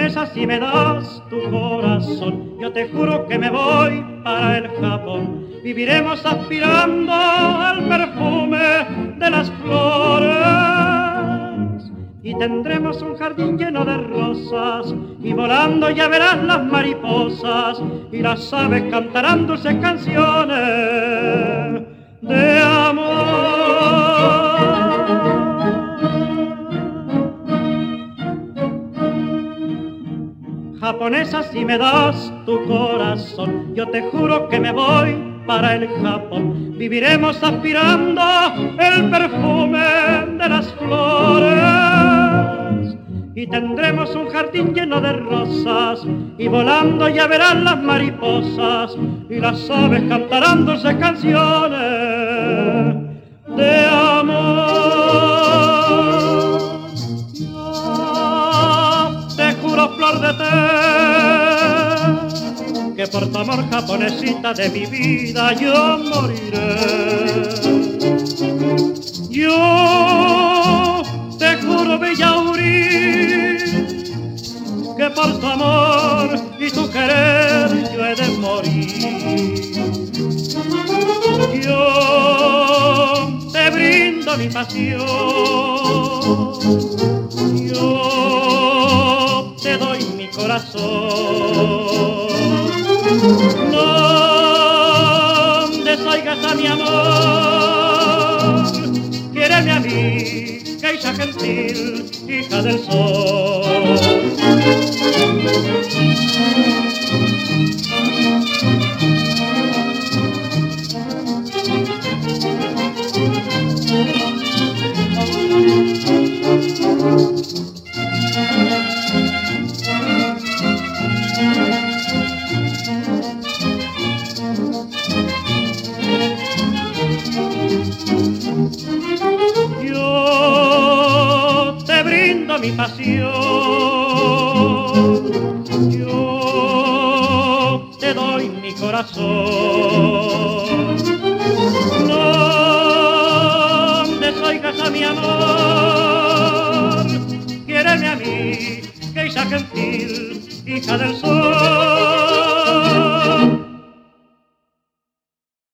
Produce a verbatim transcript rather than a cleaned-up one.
japonesa, si me das tu corazón, yo te juro que me voy para el Japón. Viviremos aspirando al perfume de las flores y tendremos un jardín lleno de rosas y volando ya verás las mariposas y las aves cantarán dulces canciones de amor. Japonesa, si me das tu corazón, yo te juro que me voy para el Japón. Viviremos aspirando el perfume de las flores y tendremos un jardín lleno de rosas y volando ya verán las mariposas y las aves cantarán dulces canciones de amor. Yo te juro, flor de té, que por tu amor, japonesita de mi vida, yo moriré. Yo te juro, bella Uri, que por tu amor y tu querer yo he de morir. Yo te brindo mi pasión, yo te doy mi corazón. No desoigas a mi amor, quiéreme a mí, geisha gentil, hija del sol. Mi pasión, yo te doy mi corazón. No desoigas a mi amor, quiéreme a mí, geisha gentil, hija del sol.